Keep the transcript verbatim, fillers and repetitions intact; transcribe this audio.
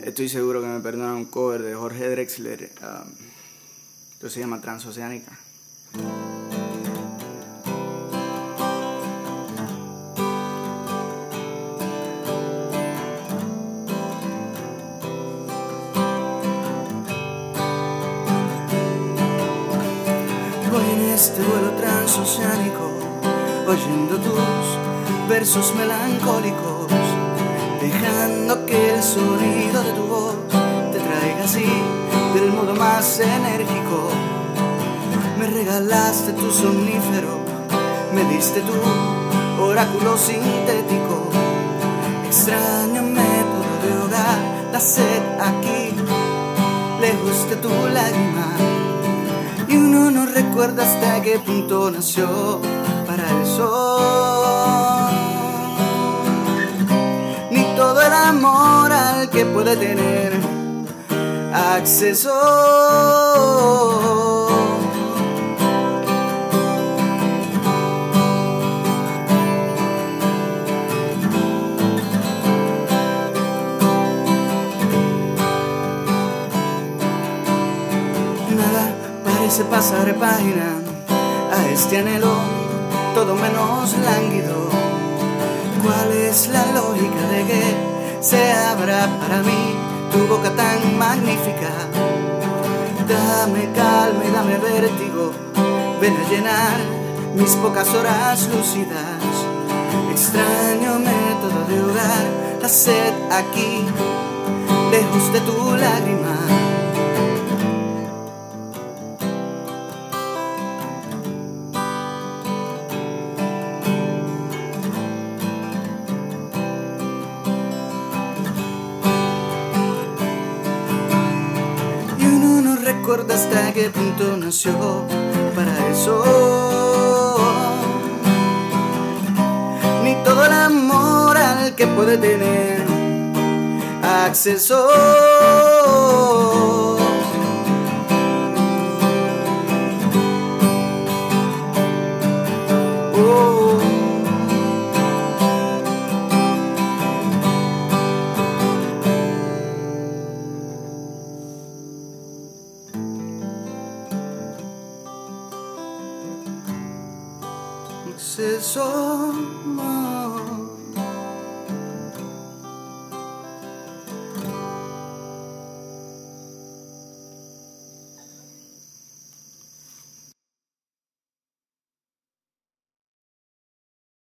Estoy seguro que me perdona un cover de Jorge Drexler, um, que se llama Transoceánica. Voy en este vuelo transoceánico, oyendo tus versos melancólicos, dejando que el sonido de tu voz te traiga así del modo más enérgico. Me regalaste tu somnífero, me diste tu oráculo sintético, extraño método de hogar, la sed aquí, lejos de tu lágrima. Y uno no recuerda hasta qué punto nació para el sol, ni todo el amor al que puede tener acceso. Nada parece pasar página a este anhelo, todo menos lánguido. ¿Cuál es la lógica de que se abra para mí tu boca tan magnífica? Dame calma y dame vértigo, ven a llenar mis pocas horas lúcidas. Extraño método de hogar, la sed aquí, lejos de tu lágrima. Recuerda hasta qué punto nació para eso, ni todo el amor al que puede tener acceso.